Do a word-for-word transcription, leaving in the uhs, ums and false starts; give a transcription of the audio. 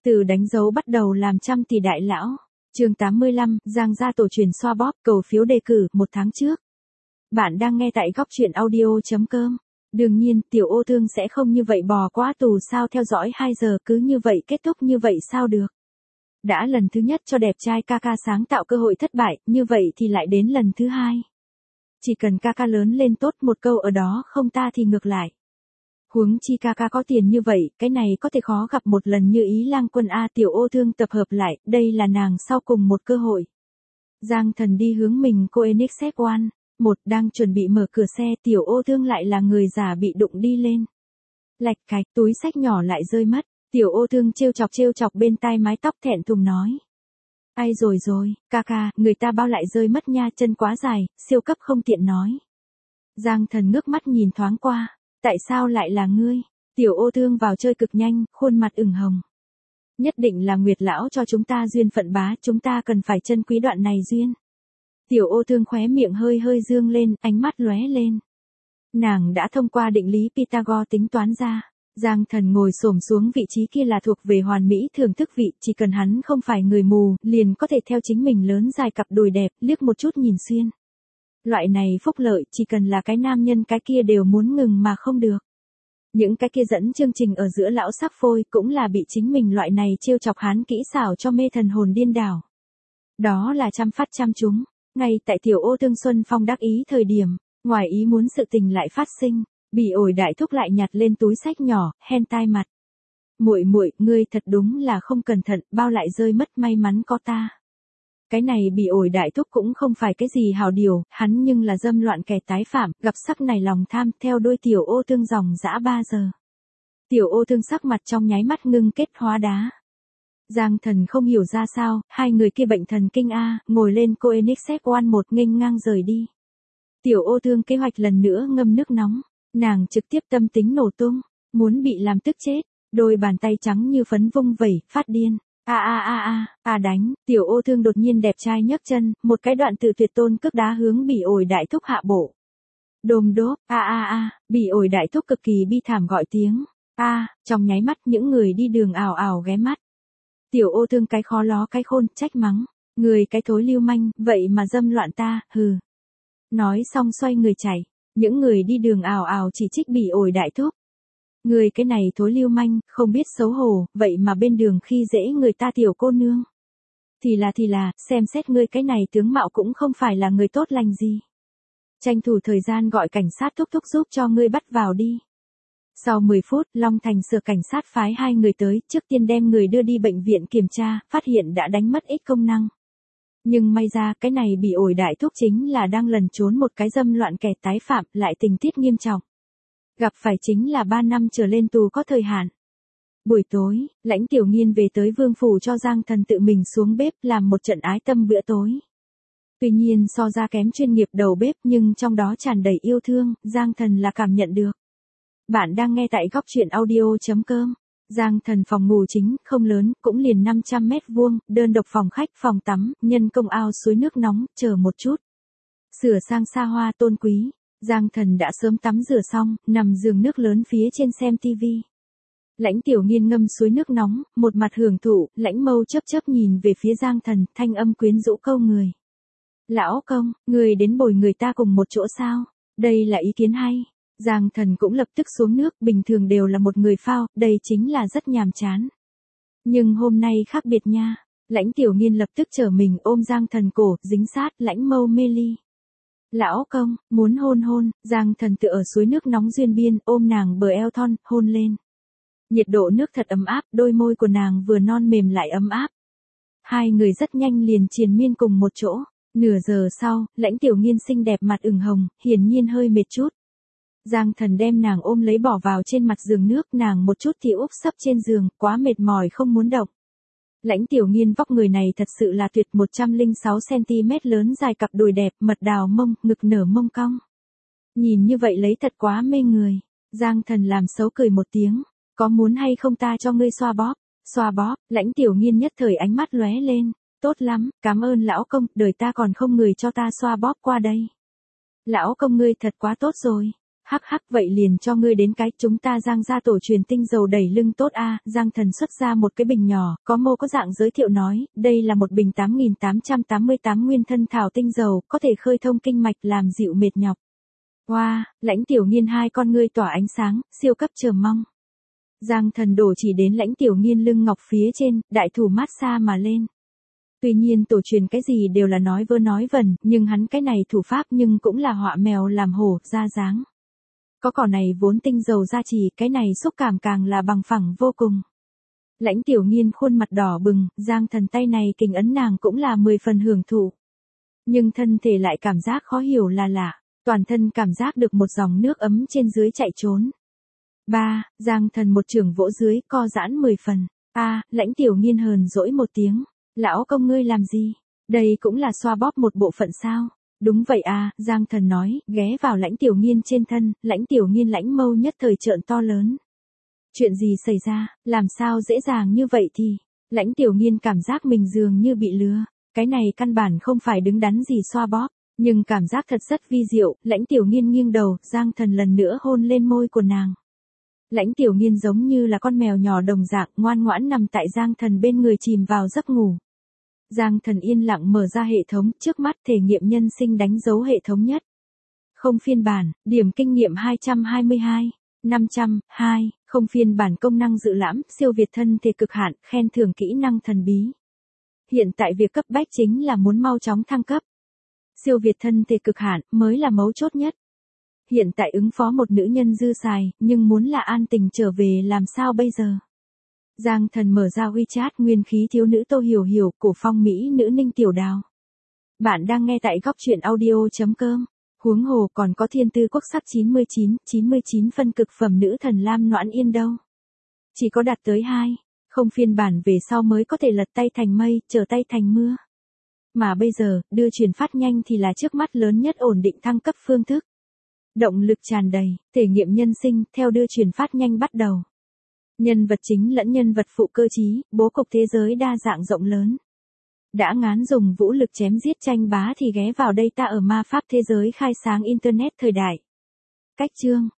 Từ đánh dấu bắt đầu làm trăm tỷ đại lão. Chương tám mươi lăm, Giang gia tổ truyền xoa bóp, cầu phiếu đề cử, một tháng trước. Bạn đang nghe tại góc truyện audio.com. Đương nhiên, tiểu ô thương sẽ không như vậy bò quá tù sao theo dõi hai giờ cứ như vậy kết thúc như vậy sao được. Đã lần thứ nhất cho đẹp trai ca ca sáng tạo cơ hội thất bại, như vậy thì lại đến lần thứ hai. Chỉ cần ca ca lớn lên tốt một câu ở đó không ta thì ngược lại. Huống chi ca ca có tiền như vậy, cái này có thể khó gặp một lần như Ý Lang Quân A. Tiểu ô thương tập hợp lại, đây là nàng sau cùng một cơ hội. Giang Thần đi hướng mình cô Enixet One, một đang chuẩn bị mở cửa xe, tiểu ô thương lại là người già bị đụng đi lên. Lạch cạch, túi xách nhỏ lại rơi mất, tiểu ô thương trêu chọc trêu chọc bên tai mái tóc thẹn thùng nói. Ai rồi rồi, ca ca, người ta bao lại rơi mất nha, chân quá dài, siêu cấp không tiện nói. Giang Thần ngước mắt nhìn thoáng qua. Tại sao lại là ngươi? Tiểu ô thương vào chơi cực nhanh, khuôn mặt ửng hồng. Nhất định là Nguyệt lão cho chúng ta duyên phận bá, chúng ta cần phải trân quý đoạn này duyên. Tiểu ô thương khóe miệng hơi hơi dương lên, ánh mắt lóe lên. Nàng đã thông qua định lý Pythagore tính toán ra. Giang Thần ngồi xổm xuống vị trí kia là thuộc về hoàn mỹ thưởng thức vị, chỉ cần hắn không phải người mù, liền có thể theo chính mình lớn dài cặp đùi đẹp, liếc một chút nhìn xuyên. Loại này phúc lợi, chỉ cần là cái nam nhân cái kia đều muốn ngừng mà không được. Những cái kia dẫn chương trình ở giữa lão sắc phôi cũng là bị chính mình loại này trêu chọc hắn kỹ xảo cho mê thần hồn điên đảo. Đó là chăm phát chăm chúng, ngay tại tiểu ô thương Xuân Phong đắc ý thời điểm, ngoài ý muốn sự tình lại phát sinh, bị ổi đại thúc lại nhặt lên túi xách nhỏ, hen tai mặt. Muội muội, ngươi thật đúng là không cẩn thận, bao lại rơi mất, may mắn có ta. Cái này bị ổi đại thúc cũng không phải cái gì hào điều, hắn nhưng là dâm loạn kẻ tái phạm, gặp sắc này lòng tham, theo đôi tiểu ô thương dòng dã ba giờ. Tiểu ô thương sắc mặt trong nháy mắt ngưng kết hóa đá. Giang Thần không hiểu ra sao, hai người kia bệnh thần kinh A, ngồi lên cô Enixet One một nghênh ngang rời đi. Tiểu ô thương kế hoạch lần nữa ngâm nước nóng, nàng trực tiếp tâm tính nổ tung, muốn bị làm tức chết, đôi bàn tay trắng như phấn vung vẩy, phát điên. A a a a, a đánh, tiểu ô thương đột nhiên đẹp trai nhấc chân, một cái đoạn tự tuyệt tôn cước đá hướng bị ổi đại thúc hạ bộ. Đồm đốp, a a a, bị ổi đại thúc cực kỳ bi thảm gọi tiếng. A, trong nháy mắt những người đi đường ảo ảo ghé mắt. Tiểu ô thương cái khó ló cái khôn, trách mắng. Người cái thối lưu manh, vậy mà dâm loạn ta, hừ. Nói xong xoay người chạy, những người đi đường ảo ảo chỉ trích bị ổi đại thúc. Người cái này thối lưu manh, không biết xấu hổ, vậy mà bên đường khi dễ người ta tiểu cô nương. Thì là thì là, xem xét ngươi cái này tướng mạo cũng không phải là người tốt lành gì. Tranh thủ thời gian gọi cảnh sát thúc thúc giúp cho ngươi bắt vào đi. Sau mười phút, Long Thành sở cảnh sát phái hai người tới, trước tiên đem người đưa đi bệnh viện kiểm tra, phát hiện đã đánh mất ít công năng. Nhưng may ra, cái này bị ổi đại thúc chính là đang lẩn trốn một cái dâm loạn kẻ tái phạm, lại tình tiết nghiêm trọng. Gặp phải chính là ba năm trở lên tù có thời hạn. Buổi tối, Lãnh Tiểu Nghiên về tới vương phủ cho Giang Thần tự mình xuống bếp làm một trận ái tâm bữa tối. Tuy nhiên so ra kém chuyên nghiệp đầu bếp nhưng trong đó tràn đầy yêu thương, Giang Thần là cảm nhận được. Bạn đang nghe tại góc truyện audio.com. Giang Thần phòng ngủ chính, không lớn, cũng liền năm trăm mét vuông, đơn độc phòng khách, phòng tắm, nhân công ao suối nước nóng, chờ một chút. Sửa sang xa hoa tôn quý. Giang Thần đã sớm tắm rửa xong, nằm giường nước lớn phía trên xem tivi. Lãnh Tiểu Nghiên ngâm suối nước nóng, một mặt hưởng thụ, Lãnh Mâu chớp chớp nhìn về phía Giang Thần, thanh âm quyến rũ câu người. Lão công, người đến bồi người ta cùng một chỗ sao? Đây là ý kiến hay. Giang Thần cũng lập tức xuống nước, bình thường đều là một người phao, đây chính là rất nhàm chán. Nhưng hôm nay khác biệt nha. Lãnh Tiểu Nghiên lập tức trở mình ôm Giang Thần cổ, dính sát, Lãnh Mâu mê ly. Lão công, muốn hôn hôn, Giang Thần tựa ở suối nước nóng duyên biên, ôm nàng bờ eo thon, hôn lên. Nhiệt độ nước thật ấm áp, đôi môi của nàng vừa non mềm lại ấm áp. Hai người rất nhanh liền triền miên cùng một chỗ. Nửa giờ sau, Lãnh Tiểu Nghiên xinh đẹp mặt ửng hồng, hiển nhiên hơi mệt chút. Giang Thần đem nàng ôm lấy bỏ vào trên mặt giường nước, nàng một chút thì úp sấp trên giường, quá mệt mỏi không muốn động. Lãnh Tiểu Nghiên vóc người này thật sự là tuyệt, một trăm lẻ sáu xăng-ti-mét lớn dài cặp đùi đẹp, mật đào mông, ngực nở mông cong. Nhìn như vậy lấy thật quá mê người. Giang Thần làm xấu cười một tiếng, có muốn hay không ta cho ngươi xoa bóp? Xoa bóp, Lãnh Tiểu Nghiên nhất thời ánh mắt lóe lên, tốt lắm, cảm ơn lão công, đời ta còn không người cho ta xoa bóp qua đây. Lão công ngươi thật quá tốt rồi. Hắc hắc vậy liền cho ngươi đến cái, chúng ta Giang gia tổ truyền tinh dầu đẩy lưng tốt a. Giang Thần xuất ra một cái bình nhỏ, có mô có dạng giới thiệu nói, đây là một bình tám nghìn tám trăm tám mươi tám nguyên thân thảo tinh dầu, có thể khơi thông kinh mạch làm dịu mệt nhọc. Wow, Lãnh Tiểu Nghiên hai con ngươi tỏa ánh sáng, siêu cấp chờ mong. Giang Thần đổ chỉ đến Lãnh Tiểu Nghiên lưng ngọc phía trên, đại thủ mát xa mà lên. Tuy nhiên tổ truyền cái gì đều là nói vơ nói vẩn, nhưng hắn cái này thủ pháp nhưng cũng là họa mèo làm hổ, ra dáng. Có cỏ này vốn tinh dầu gia trì, cái này xúc cảm càng là bằng phẳng vô cùng. Lãnh Tiểu Nghiên khuôn mặt đỏ bừng, Giang Thần tay này kình ấn nàng cũng là mười phần hưởng thụ. Nhưng thân thể lại cảm giác khó hiểu là lạ, toàn thân cảm giác được một dòng nước ấm trên dưới chạy trốn. Ba, Giang Thần một trường vỗ dưới, co giãn mười phần. A, Lãnh Tiểu Nghiên hờn dỗi một tiếng. Lão công ngươi làm gì? Đây cũng là xoa bóp một bộ phận sao? Đúng vậy à, Giang Thần nói, ghé vào Lãnh Tiểu Nghiên trên thân, Lãnh Tiểu Nghiên lãnh mâu nhất thời trợn to lớn. Chuyện gì xảy ra, làm sao dễ dàng như vậy thì? Lãnh Tiểu Nghiên cảm giác mình dường như bị lừa, cái này căn bản không phải đứng đắn gì xoa bóp, nhưng cảm giác thật rất vi diệu, Lãnh Tiểu Nghiên nghiêng đầu, Giang Thần lần nữa hôn lên môi của nàng. Lãnh Tiểu Nghiên giống như là con mèo nhỏ đồng dạng, ngoan ngoãn nằm tại Giang Thần bên người chìm vào giấc ngủ. Giang Thần yên lặng mở ra hệ thống, trước mắt thể nghiệm nhân sinh đánh dấu hệ thống nhất. Không phiên bản, điểm kinh nghiệm hai trăm hai mươi hai, năm trăm, hai, không phiên bản công năng dự lãm, siêu việt thân thể cực hạn, khen thưởng kỹ năng thần bí. Hiện tại việc cấp bách chính là muốn mau chóng thăng cấp. Siêu việt thân thể cực hạn, mới là mấu chốt nhất. Hiện tại ứng phó một nữ nhân dư xài, nhưng muốn là an tình trở về làm sao bây giờ? Giang Thần mở ra WeChat, nguyên khí thiếu nữ Tô Hiểu Hiểu, cổ phong mỹ nữ Ninh Tiểu Đào. Bạn đang nghe tại góc truyện audio chấm com. Huống hồ còn có thiên tư quốc sắc chín mươi chín, chín mươi chín phân cực phẩm nữ thần Lam Noãn Yên đâu. Chỉ có đạt tới hai, không phiên bản về sau mới có thể lật tay thành mây, trở tay thành mưa. Mà bây giờ, đưa truyền phát nhanh thì là trước mắt lớn nhất ổn định thăng cấp phương thức. Động lực tràn đầy, thể nghiệm nhân sinh, theo đưa truyền phát nhanh bắt đầu. Nhân vật chính lẫn nhân vật phụ cơ trí, bố cục thế giới đa dạng rộng lớn. Đã ngán dùng vũ lực chém giết tranh bá thì ghé vào đây ta ở ma pháp thế giới khai sáng Internet thời đại. Cách chương,